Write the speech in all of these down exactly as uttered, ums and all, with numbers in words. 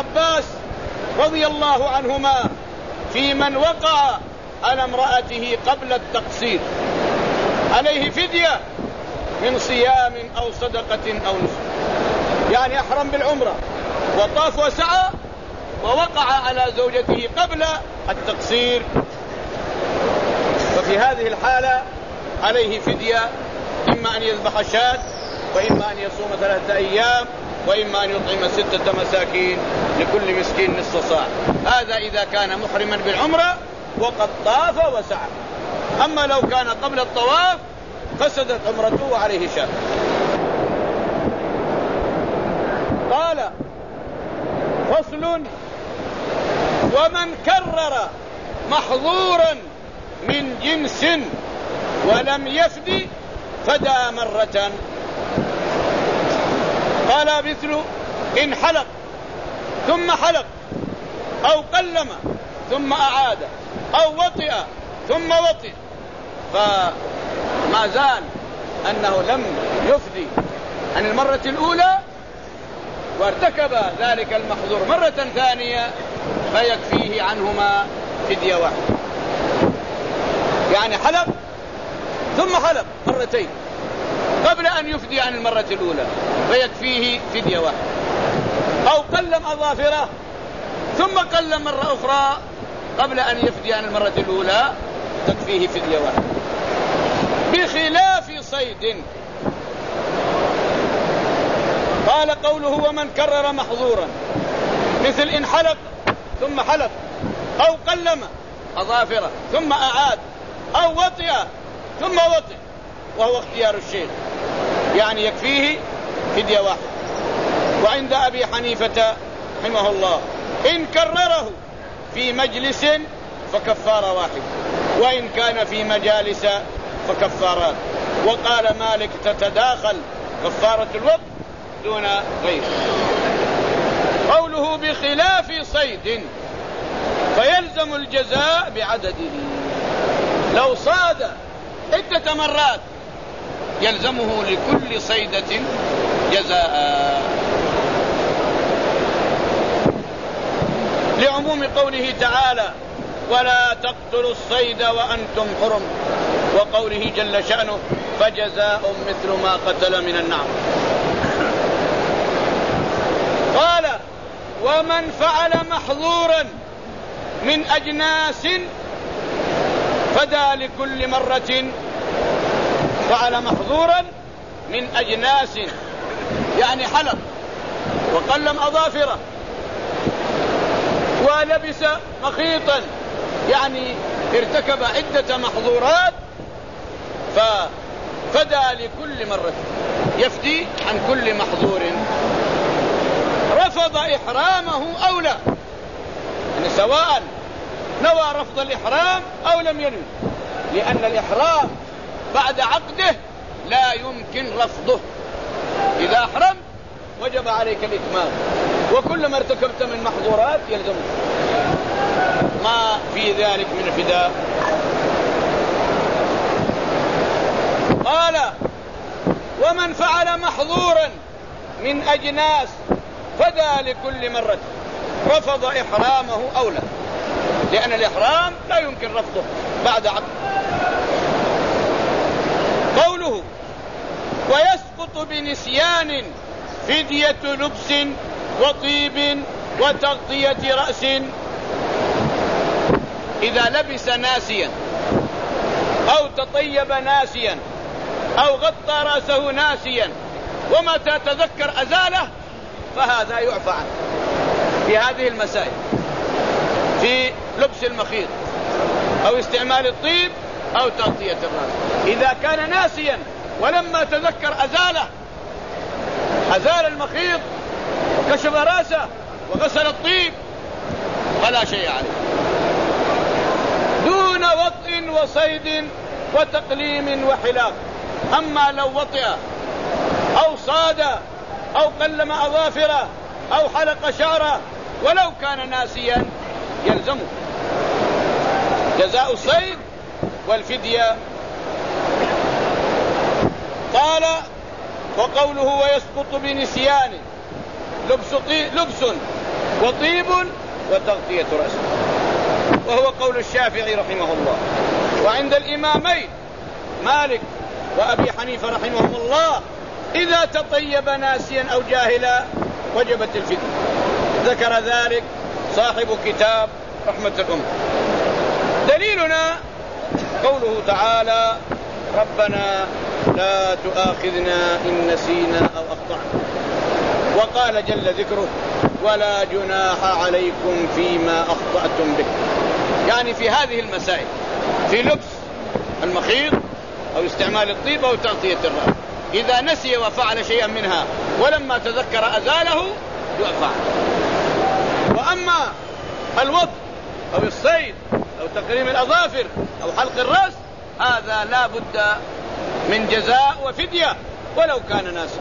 عباس رضي الله عنهما في من وقع على امرأته قبل التقصير عليه فدية من صيام أو صدقة أو نسك. يعني أحرم بالعمرة وطاف وسعى ووقع على زوجته قبل التقصير، ففي هذه الحالة عليه فدية، إما أن يذبح شاة، وإما أن يصوم ثلاثة أيام، وإما أن يطعم ستة مساكين لكل مسكين نصف صاع. هذا إذا كان محرما بالعمرة وقد طاف وسعى. أما لو كان قبل الطواف فسدت عمرته وعليه شاة. قال: فصل: ومن كرر محظورا من جنس ولم يفدي فدى مرة. قال: مثل إن حلق ثم حلق، أو قلم ثم أعاد، أو وطئ ثم وطئ، فما زال أنه لم يفدي عن المرة الأولى وارتكب ذلك المحظور مرة ثانية فيكفيه عنهما فدية واحدة. يعني حلق ثم حلق مرتين قبل أن يفدي عن المرة الأولى فيكفيه فدية واحدة، أو قلم أظافره ثم قلم مرة أخرى قبل أن يفدي عن المرة الأولى تكفيه فدية واحدة، بخلاف صيد. قال قوله: ومن كرر محظورا، مثل إن حلق ثم حلق، أو قلم أظافره ثم أعاد، أو وطئ ثم وطئ، وهو اختيار الشيخ، يعني يكفيه فدية واحدة. وعند أبي حنيفة رحمه الله إن كرره في مجلس فكفارة واحدة، وإن كان في مجالس فكفارات. وقال مالك: تتداخل كفارة الوقت دون غيره. قوله: بخلاف صيد، فيلزم الجزاء بعدده. لو صاد عدة مرات يلزمه لكل صيدة جزاء، لعموم قوله تعالى: ولا تقتلوا الصيد وأنتم حرم، وقوله جل شأنه: فجزاء مثل ما قتل من النعم. قال: ومن فعل محظورا من أجناس فدى لكل مرة. فعل محظورا من أجناس يعني حلق وقلم أظافره ولبس مخيطا، يعني ارتكب عدة محظورات، ففدى لكل مرة، يفدي عن كل محظور. رفض إحرامه أو لا، يعني سواء نوى رفض الإحرام أو لم ينوي، لأن الإحرام بعد عقده لا يمكن رفضه. إذا أحرمت وجب عليك الإتمام، وكل ما ارتكبت من محظورات يلزمك، ما في ذلك من فداء. قال: ومن فعل محظورا من أجناس فدى لكل مرة. رفض إحرامه أو لا، لأن الإحرام لا يمكن رفضه بعد عقد. قوله: ويسقط بنسيان فدية لبس وطيب وتغطية رأس. إذا لبس ناسيا أو تطيب ناسيا أو غطى رأسه ناسيا ومتى تذكر أزاله فهذا يعفى عنه في هذه المسائل، في لبس المخيط أو استعمال الطيب أو تغطية الرأس. إذا كان ناسيا ولما تذكر أزاله، أزال المخيط وكشف رأسه وغسل الطيب فلا شيء عليه، دون وطء وصيد وتقليم وحلاق. أما لو وطئ أو صاد أو قلم أظافره أو حلق شعره ولو كان ناسيا يلزمه جزاء الصيد والفدية. قال: وقوله: ويسقط بنسيان، لبس, لبس وطيب وتغطية رأسه، وهو قول الشافعي رحمه الله. وعند الإمامين مالك وأبي حنيفة رحمهم الله إذا تطيب ناسيا أو جاهلا وجبت الفدية. ذكر ذلك صاحب كتاب رحمة الأمة. دليلنا قوله تعالى: ربنا لا تؤاخذنا إن نسينا أو أخطأنا. وقال جل ذكره: ولا جناح عليكم فيما أخطأتم به. يعني في هذه المسائل، في لبس المخيط أو استعمال الطيب أو تغطية الرأس، إذا نسي وفعل شيئا منها ولما تذكر أزاله يعفى. وأما الوطء أو الصيد أو تقليم الأظافر أو حلق الرأس، هذا لا بد من جزاء وفدية ولو كان ناسا.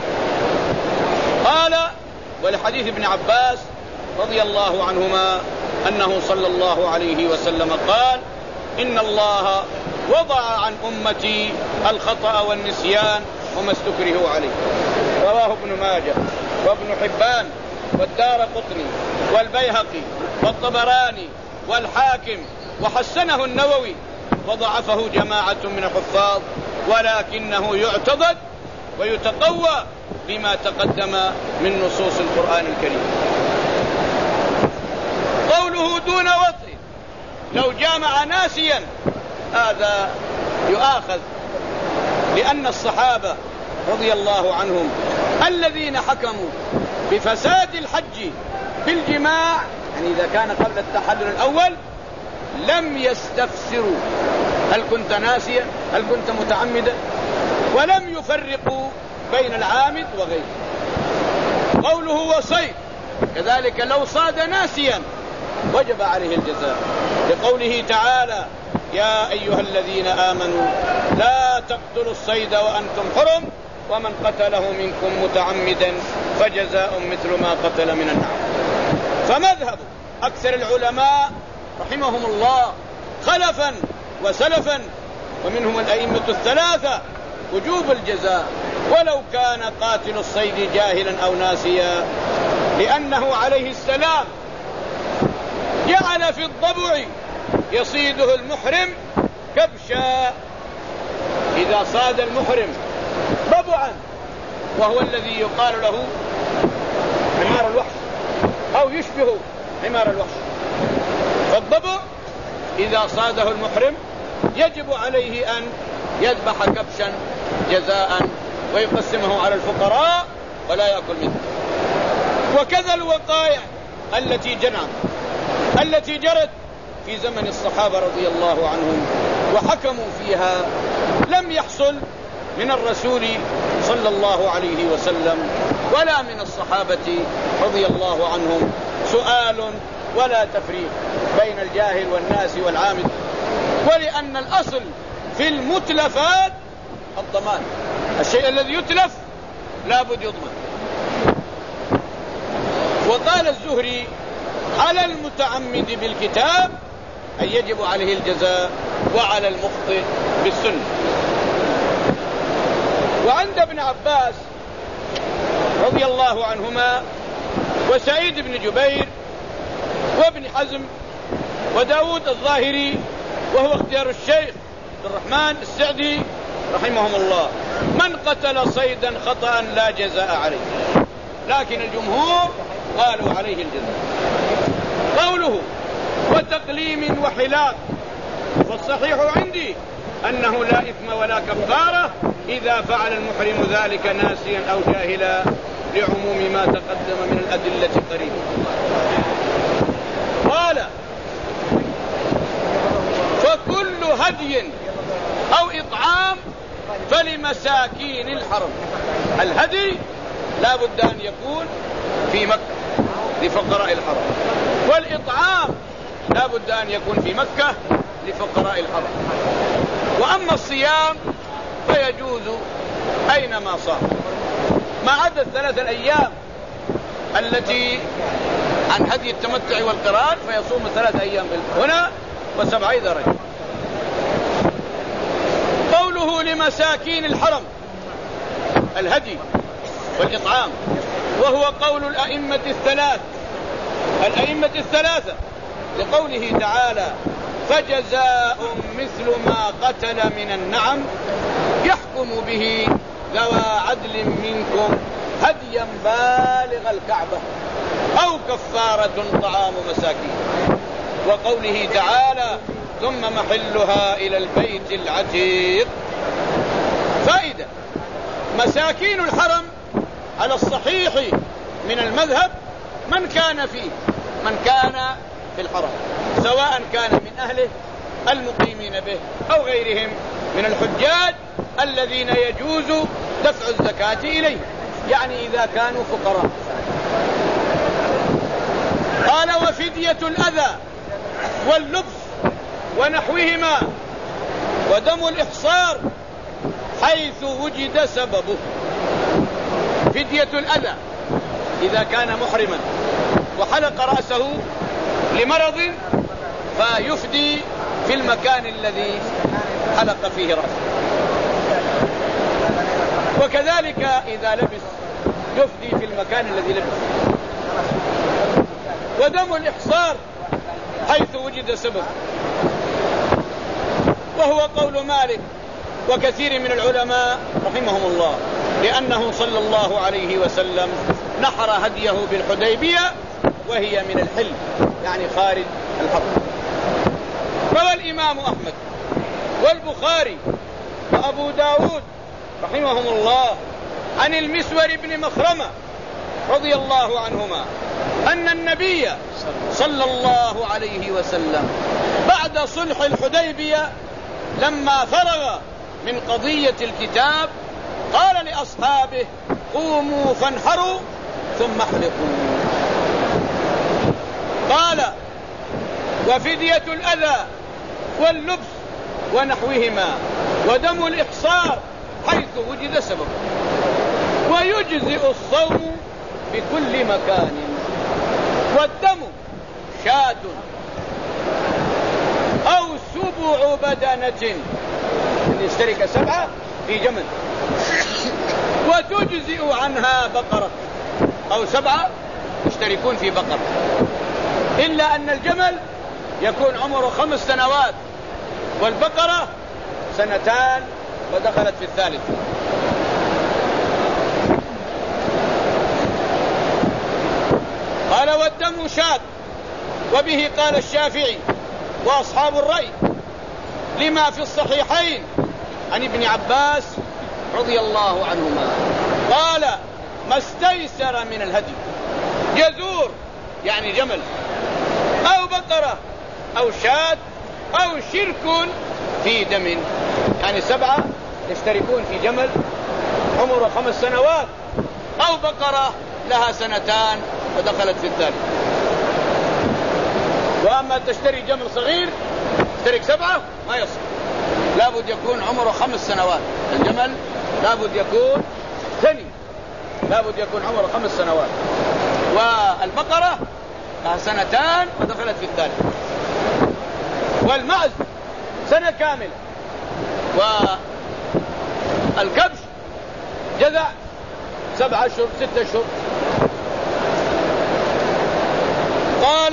قال: ولحديث ابن عباس رضي الله عنهما أنه صلى الله عليه وسلم قال: إن الله وضع عن أمتي الخطأ والنسيان وما استكرهوا عليه. رواه ابن ماجه وابن حبان والدارقطني والبيهقي والطبراني والحاكم، وحسنه النووي، وضعفه جماعة من الحفاظ، ولكنه يعتضد ويتقوى بما تقدم من نصوص القرآن الكريم. قوله دون وطء، لو جامع ناسيا هذا يؤاخذ، لأن الصحابة رضي الله عنهم الذين حكموا بفساد الحج بالجماع، يعني إذا كان قبل التحلل الأول، لم يستفسروا هل كنت ناسيا هل كنت متعمدا، ولم يفرقوا بين العامد وغيره. قوله وصيد كذلك، لو صاد ناسيا وجب عليه الجزاء، لقوله تعالى: يا أيها الذين آمنوا لا تقتلوا الصيد وأنتم حرم ومن قتله منكم متعمدا فجزاء مثل ما قتل من النعم. فمذهب أكثر العلماء رحمهم الله خلفا وسلفا ومنهم الأئمة الثلاثة وجوب الجزاء ولو كان قاتل الصيد جاهلا أو ناسيا، لأنه عليه السلام جعل في الضبع يصيده المحرم كبشا. إذا صاد المحرم ضبعا، وهو الذي يقال له حمار الوحش أو يشبه حمار الوحش، فالضبع إذا صاده المحرم يجب عليه أن يذبح كبشا جزاء ويقسمه على الفقراء ولا يأكل منه. وكذا الوقائع التي جنت التي جرت في زمن الصحابة رضي الله عنهم وحكموا فيها، لم يحصل من الرسول صلى الله عليه وسلم ولا من الصحابة رضي الله عنهم سؤال ولا تفريق بين الجاهل والناس والعامد، ولأن الأصل في المتلفات الضمان، الشيء الذي يتلف لا بد يضمن. وقال الزهري: على المتعمد بالكتاب أن يجب عليه الجزاء، وعلى المخطئ بالسنة. وعند ابن عباس رضي الله عنهما وسعيد بن جبير وابن حزم وداود الظاهري، وهو اختيار الشيخ عبد الرحمن السعدي رحمهم الله: من قتل صيدا خطأ لا جزاء عليه، لكن الجمهور قالوا عليه الجزاء. قوله وتقليم وحلاق، والصحيح عندي أنه لا إثم ولا كفارة إذا فعل المحرم ذلك ناسيا أو جاهلا، لعموم ما تقدم من الأدلة قريبا. قال: فكل هدي أو إطعام فلمساكين الحرم. الهدي لا بد أن يكون في مكة لفقراء الحرم، والإطعام لا بد أن يكون في مكة لفقراء الحرم. وأما الصيام فيجوز أينما صار، ما عدا الثلاثة الأيام التي عن هدي التمتع والقران، فيصوم ثلاثة أيام هنا وسبعة إذا رجع. قوله لمساكين الحرم الهدي والإطعام، وهو قول الأئمة الثلاث الأئمة الثلاثة لقوله تعالى فجزاء مثل ما قتل من النعم يحكم به ذوى عدل منكم هديا بالغ الكعبة أو كفارة طعام مساكين. وقوله تعالى ثم محلها إلى البيت العتيق. فائدة: مساكين الحرم على الصحيح من المذهب من كان فيه من كان في الحرم، سواء كان من أهله المقيمين به أو غيرهم من الحجاج الذين يجوز دفع الزكاة إليه، يعني إذا كانوا فقراء. قال وفدية الأذى واللبس ونحوهما ودم الإحصار حيث وجد سببه. فدية الأذى إذا كان محرما وحلق رأسه لمرض فيفدي في المكان الذي حلق فيه رأسه، وكذلك إذا لبس يفدي في المكان الذي لبس. ودم الإحصار حيث وجد سبب، وهو قول مالك وكثير من العلماء رحمهم الله، لأنه صلى الله عليه وسلم نحر هديه بالحديبية وهي من الحل، يعني خارج الحرم. روى الإمام أحمد والبخاري وأبو داود رحمهم الله عن المسور بن مخرمة رضي الله عنهما أن النبي صلى الله عليه وسلم بعد صلح الحديبية لما فرغ من قضية الكتاب قال لأصحابه قوموا فانحروا ثم احلقوا. قال وفدية الأذى واللبس ونحوهما ودم الإحصار حيث وجد سبب، ويجزئ الصوم بكل مكان. والدم شاة أو سبع بدنة يشترك سبعة في جمل، وتجزئ عنها بقرة أو سبعة يشتركون في بقرة، إلا أن الجمل يكون عمره خمس سنوات والبقرة سنتان ودخلت في الثالث. قال والدم شاذ، وبه قال الشافعي وأصحاب الرأي لما في الصحيحين عن ابن عباس رضي الله عنهما قال ما استيسر من الهدي جزور يعني جمل أو بقرة أو شاة أو شرك في دم، يعني سبعة يشتركون في جمل عمره خمس سنوات أو بقرة لها سنتان ودخلت في الثالث. وأما تشتري جمل صغير تشترك سبعة ما يصح، لابد يكون عمره خمس سنوات. الجمل لابد يكون ثني، لابد يكون عمره خمس سنوات، والبقرة لها سنتان ودخلت في الثالث، والمعز سنة كاملة، والكبش جذع سبعة أشهر ستة أشهر. قال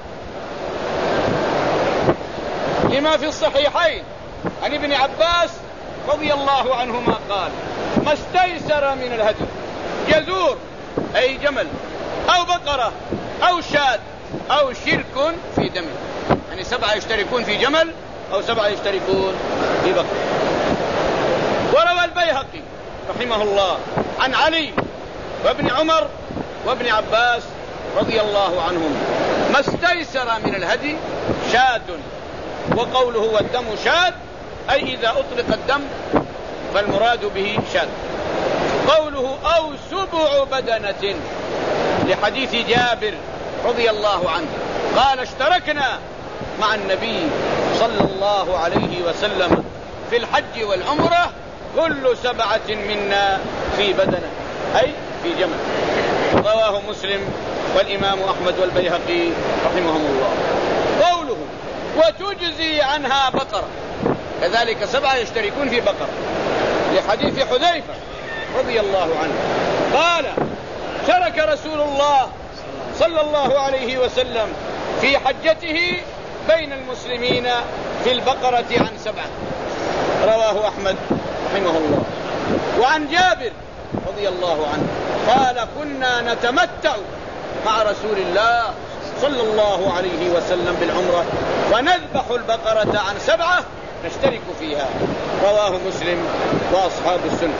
لما في الصحيحين عن ابن عباس رضي الله عنهما قال ما استيسر من الهدي جزور أي جمل أو بقرة أو شاة أو شرك في دم، يعني سبعة يشتركون في جمل أو سبعة يشتركون في بقرة. وروى البيهقي رحمه الله عن علي وابن عمر وابن عباس رضي الله عنهم ما استيسر من الهدي شاة، وقوله والدم شاة أي إذا أطلق الدم فالمراد به شاة. قوله أو سبع بدنة لحديث جابر رضي الله عنه قال اشتركنا مع النبي صلى الله عليه وسلم في الحج والعمرة كل سبعة منا في بدنة أي في جمل. رواه مسلم والإمام أحمد والبيهقي رحمهم الله. قوله وتجزي عنها بقرة كذلك سبعة يشتركون في بقرة لحديث حذيفة رضي الله عنه قال شرك رسول الله صلى الله عليه وسلم في حجته بين المسلمين في البقرة عن سبعة. رواه أحمد رحمه الله. وعن جابر رضي الله عنه قال كنا نتمتع مع رسول الله صلى الله عليه وسلم بالعمرة ونذبح البقرة عن سبعة نشترك فيها. رواه مسلم وأصحاب السنة.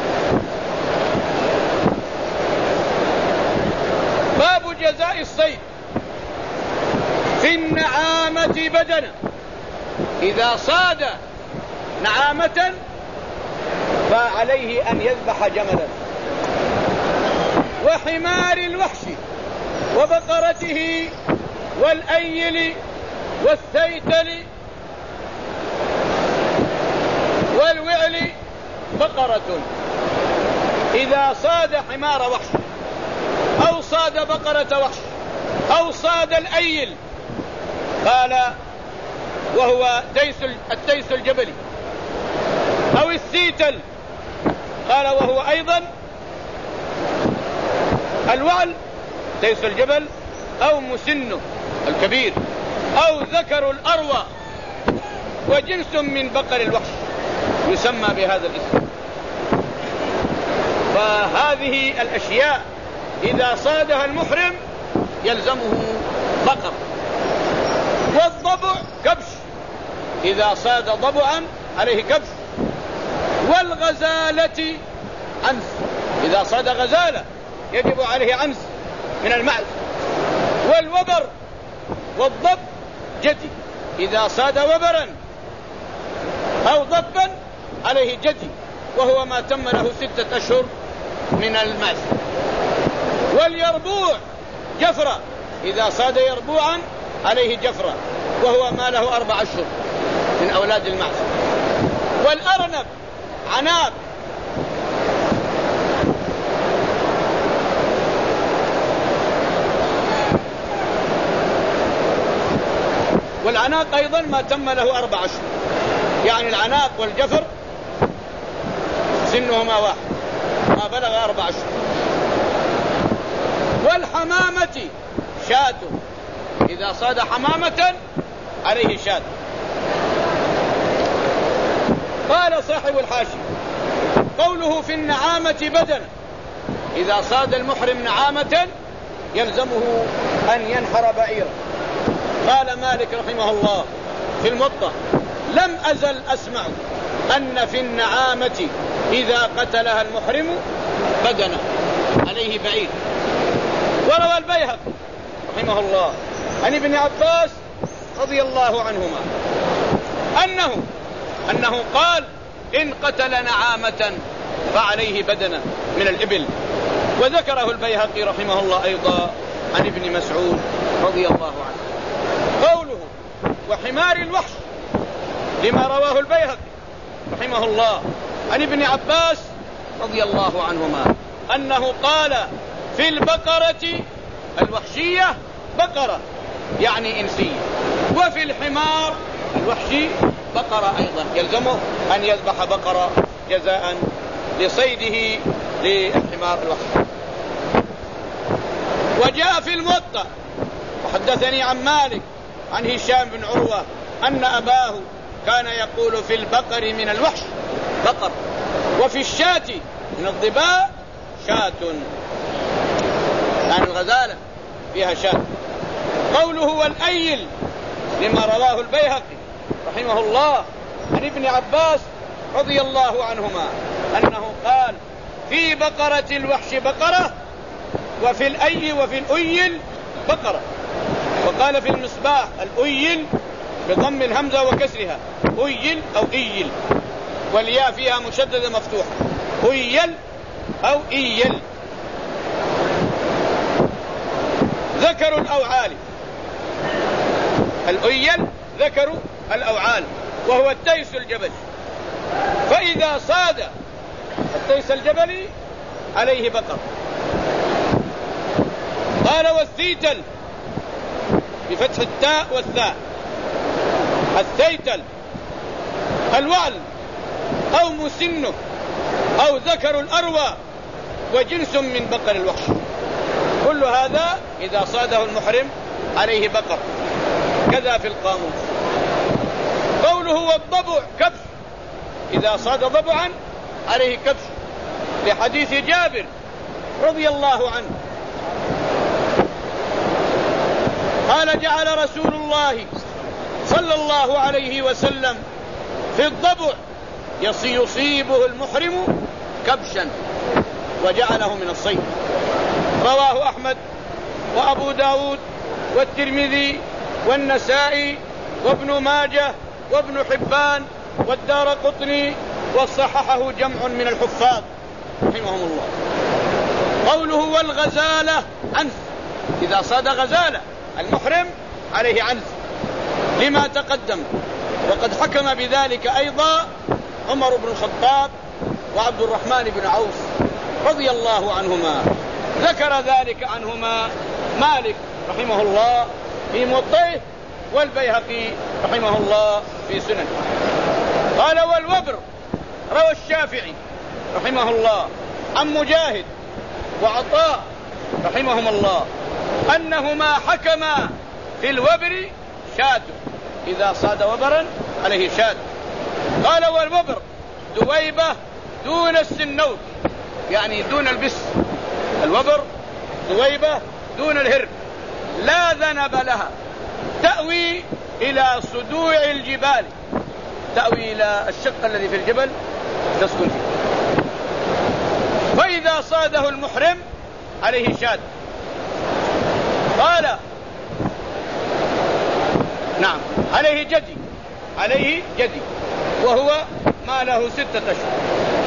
باب جزاء الصيد في النعامة بدنة. إذا صاد نعامة فعليه أن يذبح جملا، وحمار الوحش وبقرته والأيل والثيتل والوعل بقرة. إذا صاد حمار وحش أو صاد بقرة وحش أو صاد الأيل، قال وهو تيس التيس الجبلي، أو الثيتل، قال وهو أيضا الوعل تيس الجبل، أو مسنه الكبير، أو ذكر الأروى، وجنس من بقر الوحش يسمى بهذا الاسم. فهذه الأشياء إذا صادها المحرم يلزمه بقر. والضبع كبش، إذا صاد ضبعا عليه كبش. والغزالة عنز، إذا صاد غزالة يجب عليه عنز من المعز. والوبر والضب جدي، إذا صاد وبرا أو ضبا عليه جدي، وهو ما تم له ستة أشهر من المعز. واليربوع جفرة، إذا صاد يربوعا عليه جفرة، وهو ما له أربع أشهر من أولاد المعز. والأرنب عناب، والعناق أيضا ما تم له أربع أشهر، يعني العناق والجفر سنهما واحد ما بلغ أربع أشهر. والحمامة شاة، إذا صاد حمامة عليه شاة. قال صاحب الحاشي قوله في النعامة بدنة، إذا صاد المحرم نعامة يلزمه أن ينحر بعيرا. قال مالك رحمه الله في الموطأ لم أزل أسمع أن في النعامة إذا قتلها المحرم بدنة عليه بعير. وروى البيهقي رحمه الله عن ابن عباس رضي الله عنهما أنه أنه قال إن قتل نعامة فعليه بدنة من الإبل. وذكره البيهقي رحمه الله أيضا عن ابن مسعود رضي الله عنه. قوله وحمار الوحش لما رواه البيهقي رحمه الله عن ابن عباس رضي الله عنهما أنه قال في البقرة الوحشية بقرة يعني إنسية، وفي الحمار الوحشي بقرة أيضا، يلزمه أن يذبح بقرة جزاء لصيده للحمار الوحشي. وجاء في الموطأ وحدثني عن مالك عن هشام بن عروة أن أباه كان يقول في البقر من الوحش بقر، وفي الشاة من الضباء شاة، يعني الغزالة فيها شاة. قوله والأيل لما رواه البيهقي رحمه الله عن ابن عباس رضي الله عنهما أنه قال في بقرة الوحش بقرة، وفي الأي وفي الأيل بقرة. وقال في المصباح الأيل بضم الهمزة وكسرها أيل أو إيل، والياء فيها مشددة مفتوحة، أيل أو إيل. ذكر الأوعال، الأيل ذكر الأوعال وهو التيس الجبلي، فإذا صاد التيس الجبلي عليه بقر. قال والثيتل بفتح التاء والثاء، الثيتل الوعل أو مسنه أو ذكر الأروى وجنس من بقر الوحش. كل هذا إذا صاده المحرم عليه بقر. كذا في القاموس. قوله والضبع كبش، إذا صاد ضبعا عليه كبش، لحديث جابر رضي الله عنه قال جعل رسول الله صلى الله عليه وسلم في الضبع يصيبه المحرم كبشا وجعله من الصيد. رواه أحمد وأبو داود والترمذي والنسائي وابن ماجه وابن حبان والدارقطني وصححه جمع من الحفاظ رحمهم الله. قوله والغزالة عنز، إذا صاد غزالة المحرم عليه عنز لما تقدم، وقد حكم بذلك أيضا عمر بن الخطاب وعبد الرحمن بن عوف رضي الله عنهما. ذكر ذلك عنهما مالك رحمه الله في موطئه والبيهقي رحمه الله في سننه. قال والوبر، روى الشافعي رحمه الله عن مجاهد وعطاء رحمهم الله أنهما حكما في الوبر شاة، إذا صاد وبرا عليه شاة. قال والوبر دويبة دون السنوك، يعني دون البس. الوبر دويبة دون الهر، لا ذنب لها، تأوي إلى صدوع الجبال، تأوي إلى الشق الذي في الجبل تسكن فيه. فإذا صاده المحرم عليه شاة. قال نعم عليه جدي، عليه جدي وهو ما له ستة أشهر.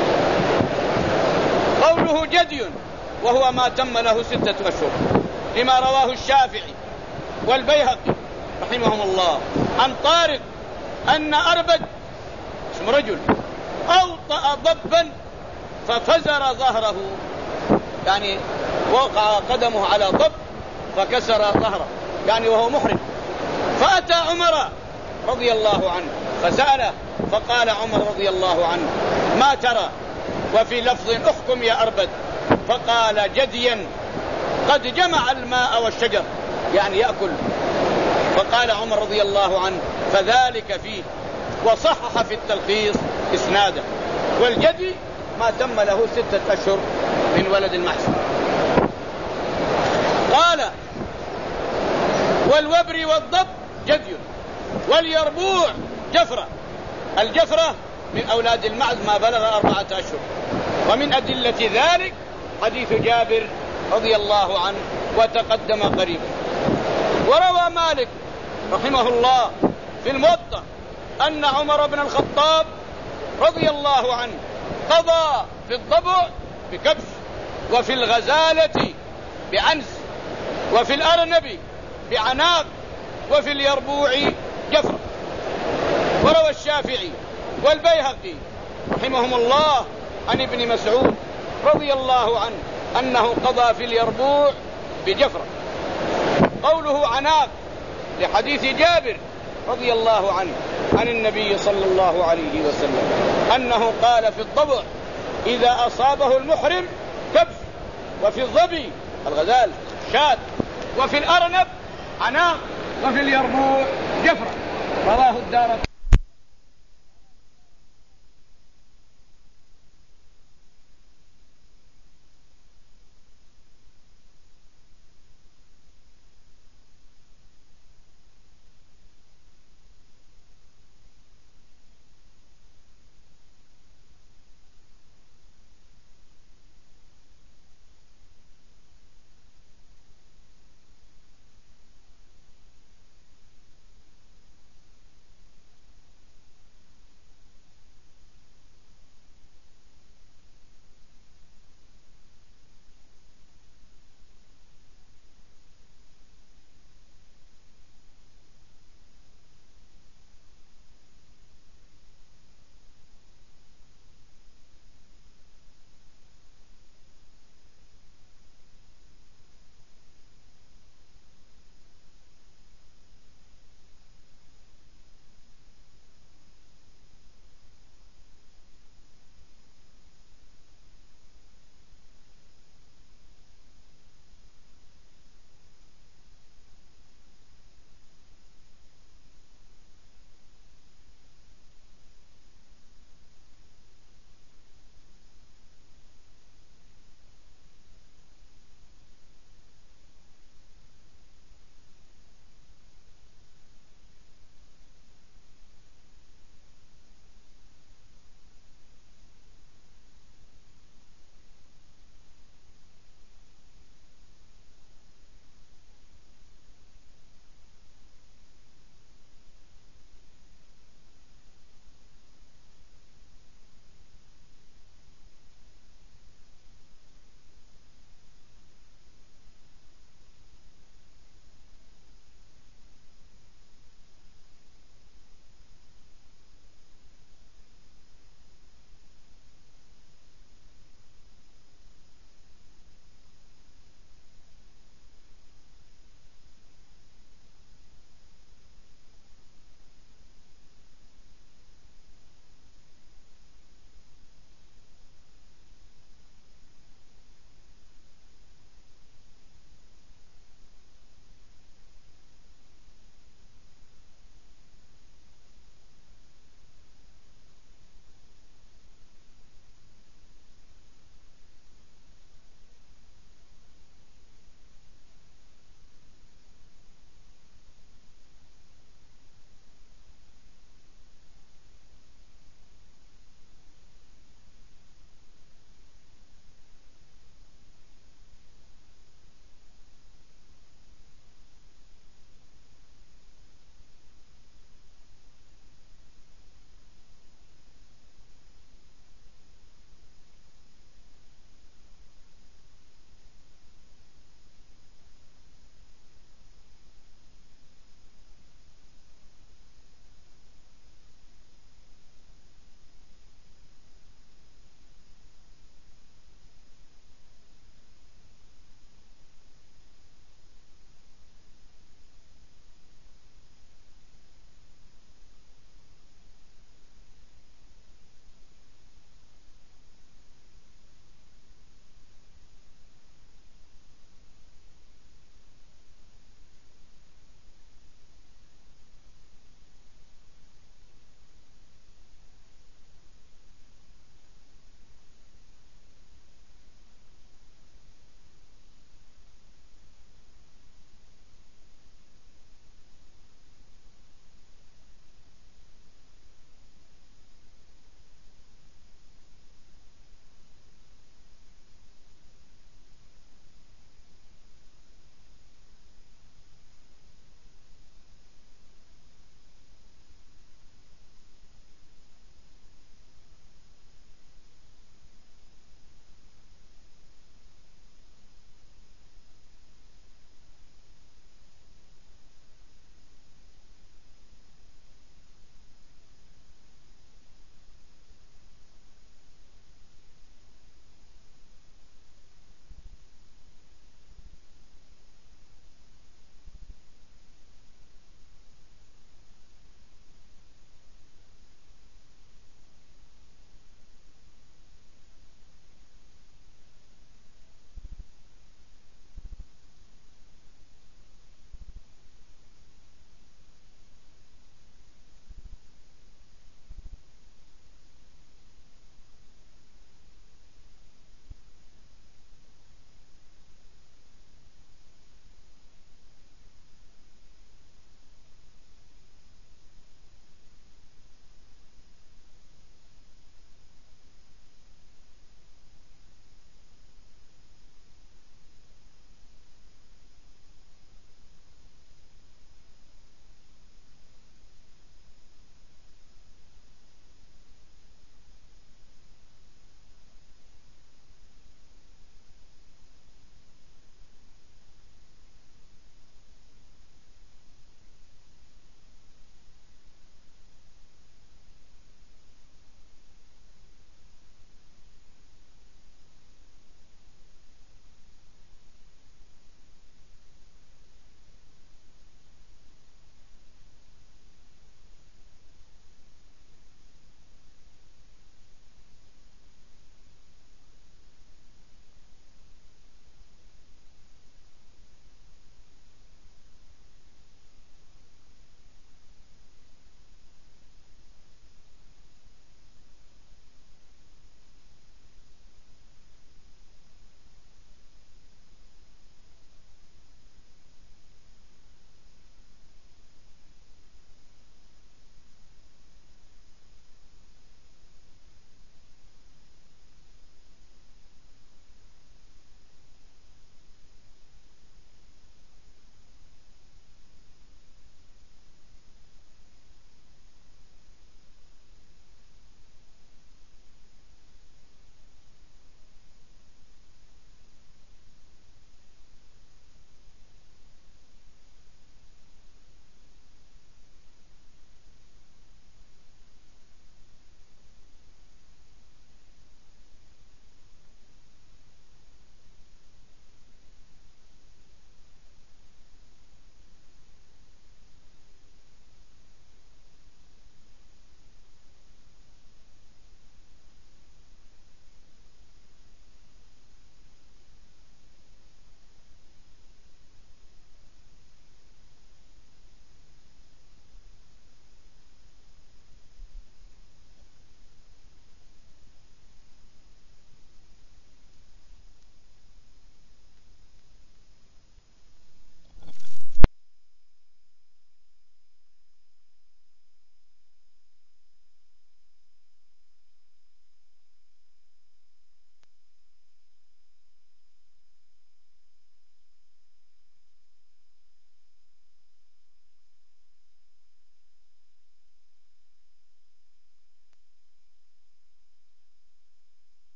قوله جدي وهو ما تم له ستة أشهر لما رواه الشافعي والبيهقي رحمهم الله عن طارق أن أربد اسم رجل أوطأ ضبا ففزر ظهره، يعني وقع قدمه على ضب فكسر ظهره، يعني وهو محرم. فأتى عمر رضي الله عنه فسأله، فقال عمر رضي الله عنه ما ترى؟ وفي لفظ احكم يا أربد، فقال جديا قد جمع الماء والشجر، يعني يأكل. فقال عمر رضي الله عنه فذلك فيه، وصحح في التلخيص إسناده. والجدي ما تم له ستة أشهر من ولد المحسن. قال والوبر والضب جدي، واليربوع جفرة. الجفرة من أولاد المعز ما بلغ أربعة أشهر. ومن أدلة ذلك حديث جابر رضي الله عنه وتقدم قريبا. وروى مالك رحمه الله في الموطأ أن عمر بن الخطاب رضي الله عنه قضى في الضبع بكبش، وفي الغزالة بعنز، وفي الأرنب بعناق، وفي اليربوع جفرة. وروى الشافعي والبيهقي رحمهم الله عن ابن مسعود رضي الله عنه أنه قضى في اليربوع بجفرة. قوله عناق لحديث جابر رضي الله عنه عن النبي صلى الله عليه وسلم أنه قال في الضبع إذا أصابه المحرم كبش، وفي الظبي الغزال شاة، وفي الأرنب عناق، وفي اليربوع جفرة. رواه الدارقطني.